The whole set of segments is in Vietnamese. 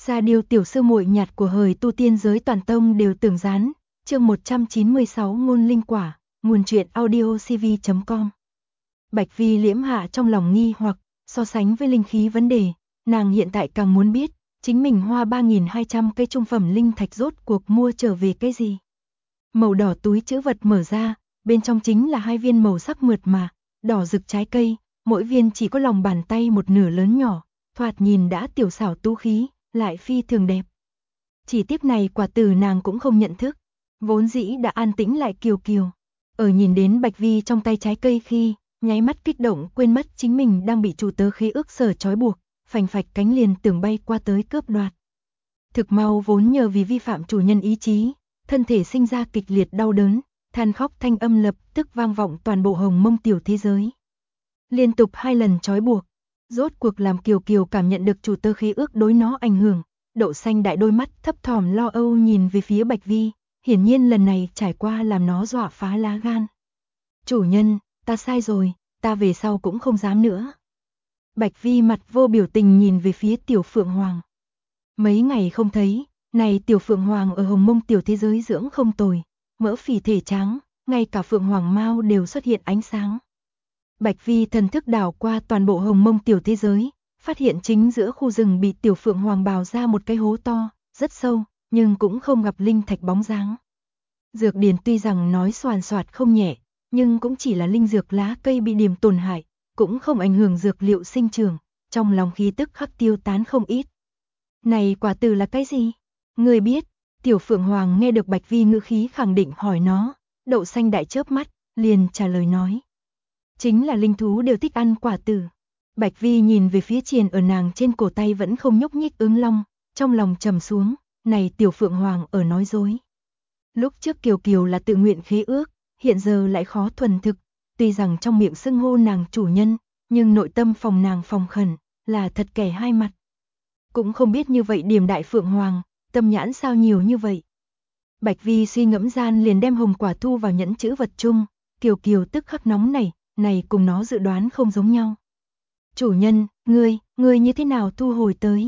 Ra điều tiểu sư muội nhạt của hời tu tiên giới toàn tông đều tưởng gián, chương 196 ngôn linh quả, nguồn truyện audiocv.com. Bạch Vi liễm hạ trong lòng nghi hoặc, so sánh với linh khí vấn đề, nàng hiện tại càng muốn biết, chính mình hoa 3.200 cây trung phẩm linh thạch rốt cuộc mua trở về cái gì. Màu đỏ túi trữ vật mở ra, bên trong chính là 2 viên màu sắc mượt mà, đỏ rực trái cây, mỗi viên chỉ có lòng bàn tay một nửa lớn nhỏ, thoạt nhìn đã tiểu xảo tú khí, lại phi thường đẹp. Chỉ tiếp này quả từ nàng cũng không nhận thức, vốn dĩ đã an tĩnh lại kiều kiều. Ở nhìn đến Bạch Vi trong tay trái cây khi, nháy mắt kích động quên mất chính mình đang bị chủ tớ khế ước sở trói buộc, phành phạch cánh liền tưởng bay qua tới cướp đoạt. Thực mau vốn nhờ vì vi phạm chủ nhân ý chí, thân thể sinh ra kịch liệt đau đớn, than khóc thanh âm lập tức vang vọng toàn bộ Hồng Mông tiểu thế giới. Liên tục 2 lần trói buộc, rốt cuộc làm Kiều Kiều cảm nhận được chủ tớ khế ước đối nó ảnh hưởng, đậu xanh đại đôi mắt thấp thỏm lo âu nhìn về phía Bạch Vi, hiển nhiên lần này trải qua làm nó dọa phá lá gan. Chủ nhân, ta sai rồi, ta về sau cũng không dám nữa. Bạch Vi mặt vô biểu tình nhìn về phía Tiểu Phượng Hoàng. Mấy ngày không thấy, này Tiểu Phượng Hoàng ở Hồng Mông tiểu thế giới dưỡng không tồi, mỡ phì thể trắng, ngay cả Phượng Hoàng Mao đều xuất hiện ánh sáng. Bạch Vi thần thức đảo qua toàn bộ Hồng Mông tiểu thế giới, phát hiện chính giữa khu rừng bị Tiểu Phượng Hoàng bào ra một cái hố to, rất sâu, nhưng cũng không gặp linh thạch bóng dáng. Dược điển tuy rằng nói xoàn xoạt không nhẹ, nhưng cũng chỉ là linh dược lá cây bị điểm tổn hại, cũng không ảnh hưởng dược liệu sinh trưởng, trong lòng khí tức khắc tiêu tán không ít. Này quả từ là cái gì? Người biết? Tiểu Phượng Hoàng nghe được Bạch Vi ngữ khí khẳng định hỏi nó, đậu xanh đại chớp mắt, liền trả lời nói. Chính là linh thú đều thích ăn quả từ. Bạch Vi nhìn về phía triền ở nàng trên cổ tay vẫn không nhúc nhích Ứng Long, trong lòng trầm xuống, này Tiểu Phượng Hoàng ở nói dối. Lúc trước Kiều Kiều là tự nguyện khế ước, hiện giờ lại khó thuần thực, tuy rằng trong miệng xưng hô nàng chủ nhân, nhưng nội tâm phòng nàng phòng khẩn, là thật kẻ hai mặt. Cũng không biết như vậy Điềm Đại Phượng Hoàng, tâm nhãn sao nhiều như vậy. Bạch Vi suy ngẫm gian liền đem hồng quả thu vào nhẫn chữ vật chung, Kiều Kiều tức khắc nóng này cùng nó dự đoán không giống nhau. Chủ nhân, ngươi như thế nào thu hồi tới?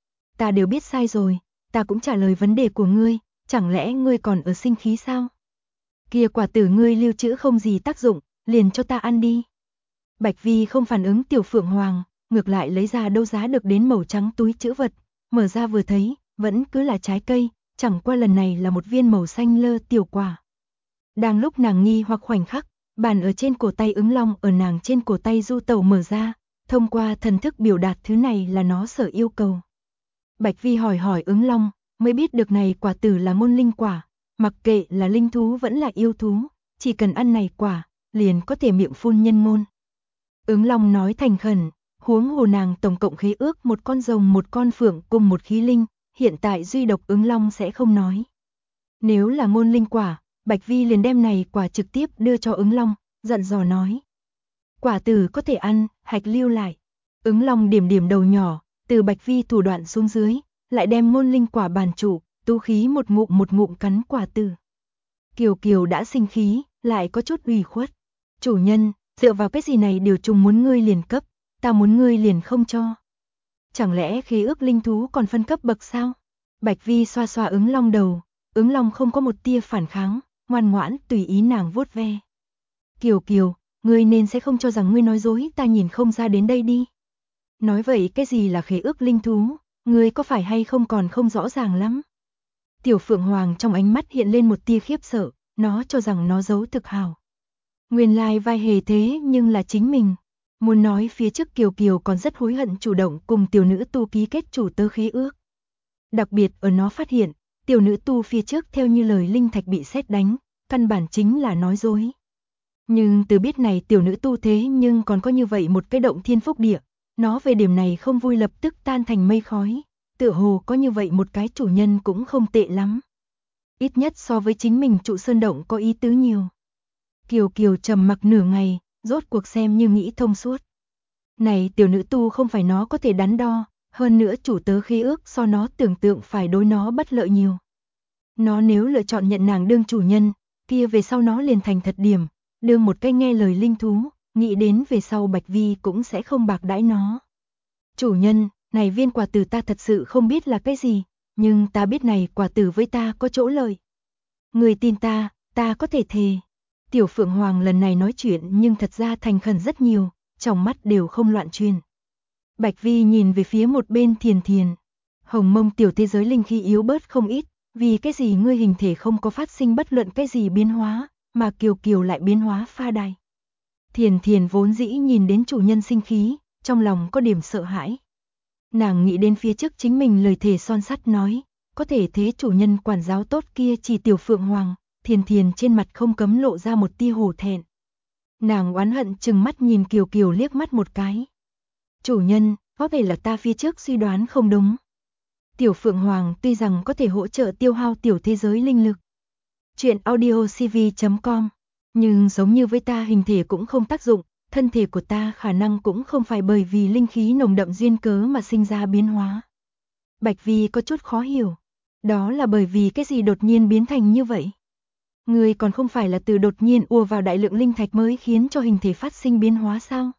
Ta đều biết sai rồi, ta cũng trả lời vấn đề của ngươi, chẳng lẽ ngươi còn ở sinh khí sao? Kia quả tử ngươi lưu trữ không gì tác dụng, liền cho ta ăn đi. Bạch Vi không phản ứng Tiểu Phượng Hoàng, ngược lại lấy ra đâu giá được đến màu trắng túi trữ vật, mở ra vừa thấy, vẫn cứ là trái cây, chẳng qua lần này là một viên màu xanh lơ tiểu quả. Đang lúc nàng nghi hoặc khoảnh khắc, bàn ở trên cổ tay Ứng Long ở nàng trên cổ tay du tẩu mở ra, thông qua thần thức biểu đạt thứ này là nó sở yêu cầu. Bạch Vi hỏi Ứng Long, mới biết được này quả tử là môn linh quả, mặc kệ là linh thú vẫn là yêu thú, chỉ cần ăn này quả, liền có thể miệng phun nhân ngôn. Ứng Long nói thành khẩn, huống hồ nàng tổng cộng khế ước một con rồng một con phượng cùng một khí linh, hiện tại duy độc Ứng Long sẽ không nói. Nếu là ngôn linh quả, Bạch Vi liền đem này quả trực tiếp đưa cho Ứng Long, dặn dò nói. Quả tử có thể ăn, hạch lưu lại. Ứng Long điểm điểm đầu nhỏ, từ Bạch Vi thủ đoạn xuống dưới, lại đem ngôn linh quả bàn trụ, tu khí một ngụm cắn quả tử. Kiều Kiều đã sinh khí, lại có chút ủy khuất. Chủ nhân, dựa vào cái gì này điều trùng muốn ngươi liền cấp, ta muốn ngươi liền không cho. Chẳng lẽ khế ước linh thú còn phân cấp bậc sao? Bạch Vi xoa xoa Ứng Long đầu, Ứng Long không có một tia phản kháng, ngoan ngoãn tùy ý nàng vuốt ve. Kiều Kiều, ngươi nên sẽ không cho rằng ngươi nói dối ta nhìn không ra đến đây đi. Nói vậy cái gì là khế ước linh thú, ngươi có phải hay không còn không rõ ràng lắm. Tiểu Phượng Hoàng trong ánh mắt hiện lên một tia khiếp sợ, nó cho rằng nó giấu thực hào. Nguyên lai vai hề thế nhưng là chính mình. Muốn nói phía trước Kiều Kiều còn rất hối hận chủ động cùng tiểu nữ tu ký kết chủ tớ khế ước. Đặc biệt ở nó phát hiện, tiểu nữ tu phía trước theo như lời linh thạch bị sét đánh, căn bản chính là nói dối. Nhưng từ biết này tiểu nữ tu thế nhưng còn có như vậy một cái động thiên phúc địa, nó về điểm này không vui lập tức tan thành mây khói, tựa hồ có như vậy một cái chủ nhân cũng không tệ lắm. Ít nhất so với chính mình trụ sơn động có ý tứ nhiều. Kiều Kiều trầm mặc nửa ngày, rốt cuộc xem như nghĩ thông suốt. Này tiểu nữ tu không phải nó có thể đắn đo, hơn nữa chủ tớ khế ước so nó tưởng tượng phải đối nó bất lợi nhiều. Nó nếu lựa chọn nhận nàng đương chủ nhân, kia về sau nó liền thành thật điểm, đương một cái nghe lời linh thú, nghĩ đến về sau Bạch Vi cũng sẽ không bạc đãi nó. Chủ nhân, này viên quả tử ta thật sự không biết là cái gì, nhưng ta biết này quả tử với ta có chỗ lợi. Người tin ta, ta có thể thề. Tiểu Phượng Hoàng lần này nói chuyện nhưng thật ra thành khẩn rất nhiều, trong mắt đều không loạn truyền. Bạch Vi nhìn về phía một bên Thiền Thiền. Hồng Mông tiểu thế giới linh khí yếu bớt không ít, vì cái gì ngươi hình thể không có phát sinh bất luận cái gì biến hóa, mà Kiều Kiều lại biến hóa pha đài. Thiền Thiền vốn dĩ nhìn đến chủ nhân sinh khí, trong lòng có điểm sợ hãi. Nàng nghĩ đến phía trước chính mình lời thề son sắt nói, có thể thế chủ nhân quản giáo tốt kia chỉ Tiểu Phượng Hoàng, Thiền Thiền trên mặt không cấm lộ ra một tia hổ thẹn. Nàng oán hận chừng mắt nhìn Kiều Kiều liếc mắt một cái. Chủ nhân, có thể là ta phía trước suy đoán không đúng. Tiểu Phượng Hoàng tuy rằng có thể hỗ trợ tiêu hao tiểu thế giới linh lực. Chuyện audiocv.com, nhưng giống như với ta hình thể cũng không tác dụng, thân thể của ta khả năng cũng không phải bởi vì linh khí nồng đậm duyên cớ mà sinh ra biến hóa. Bạch Vi có chút khó hiểu, đó là bởi vì cái gì đột nhiên biến thành như vậy? Người còn không phải là từ đột nhiên ùa vào đại lượng linh thạch mới khiến cho hình thể phát sinh biến hóa sao?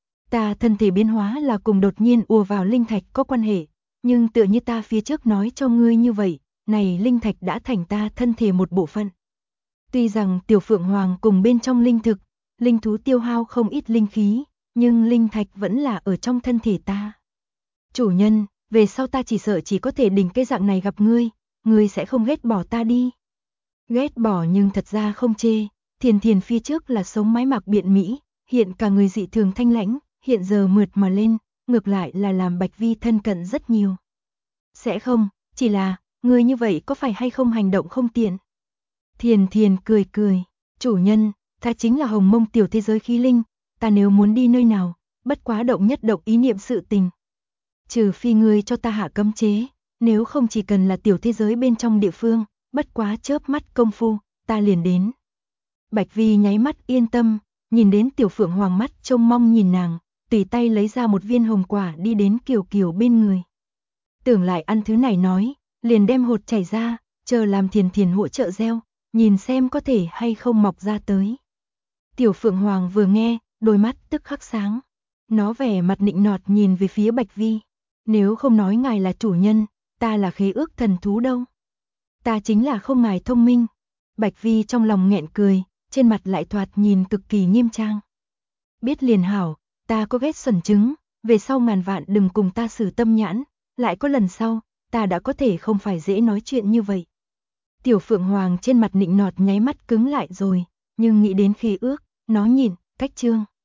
Ta thân thể biến hóa là cùng đột nhiên ùa vào linh thạch có quan hệ, nhưng tựa như ta phía trước nói cho ngươi như vậy, này linh thạch đã thành ta thân thể một bộ phận. Tuy rằng Tiểu Phượng Hoàng cùng bên trong linh thực, linh thú tiêu hao không ít linh khí, nhưng linh thạch vẫn là ở trong thân thể ta. Chủ nhân, về sau ta chỉ sợ chỉ có thể đỉnh cái dạng này gặp ngươi sẽ không ghét bỏ ta đi. Ghét bỏ nhưng thật ra không chê, Thiền Thiền phía trước là sống mái mặc biện Mỹ, hiện cả người dị thường thanh lãnh, hiện giờ mượt mà lên, ngược lại là làm Bạch Vi thân cận rất nhiều. Sẽ không, chỉ là, ngươi như vậy có phải hay không hành động không tiện? Thiền Thiền cười cười, chủ nhân, ta chính là Hồng Mông tiểu thế giới khí linh, ta nếu muốn đi nơi nào, bất quá động nhất động ý niệm sự tình. Trừ phi ngươi cho ta hạ cấm chế, nếu không chỉ cần là tiểu thế giới bên trong địa phương, bất quá chớp mắt công phu, ta liền đến. Bạch Vi nháy mắt yên tâm, nhìn đến Tiểu Phượng Hoàng mắt trông mong nhìn nàng, tùy tay lấy ra một viên hồng quả đi đến Kiều Kiều bên người. Tưởng lại ăn thứ này nói, liền đem hột chảy ra, chờ làm Thiền Thiền hỗ trợ gieo, nhìn xem có thể hay không mọc ra tới. Tiểu Phượng Hoàng vừa nghe, đôi mắt tức khắc sáng. Nó vẻ mặt nịnh nọt nhìn về phía Bạch Vi. Nếu không nói ngài là chủ nhân, ta là khế ước thần thú đâu. Ta chính là không ngài thông minh. Bạch Vi trong lòng nghẹn cười, trên mặt lại thoạt nhìn cực kỳ nghiêm trang. Biết liền hảo, ta có ghét xuẩn trứng, về sau ngàn vạn đừng cùng ta xử tâm nhãn, lại có lần sau, ta đã có thể không phải dễ nói chuyện như vậy. Tiểu Phượng Hoàng trên mặt nịnh nọt nháy mắt cứng lại rồi, nhưng nghĩ đến khế ước, nó nhìn, cách chương.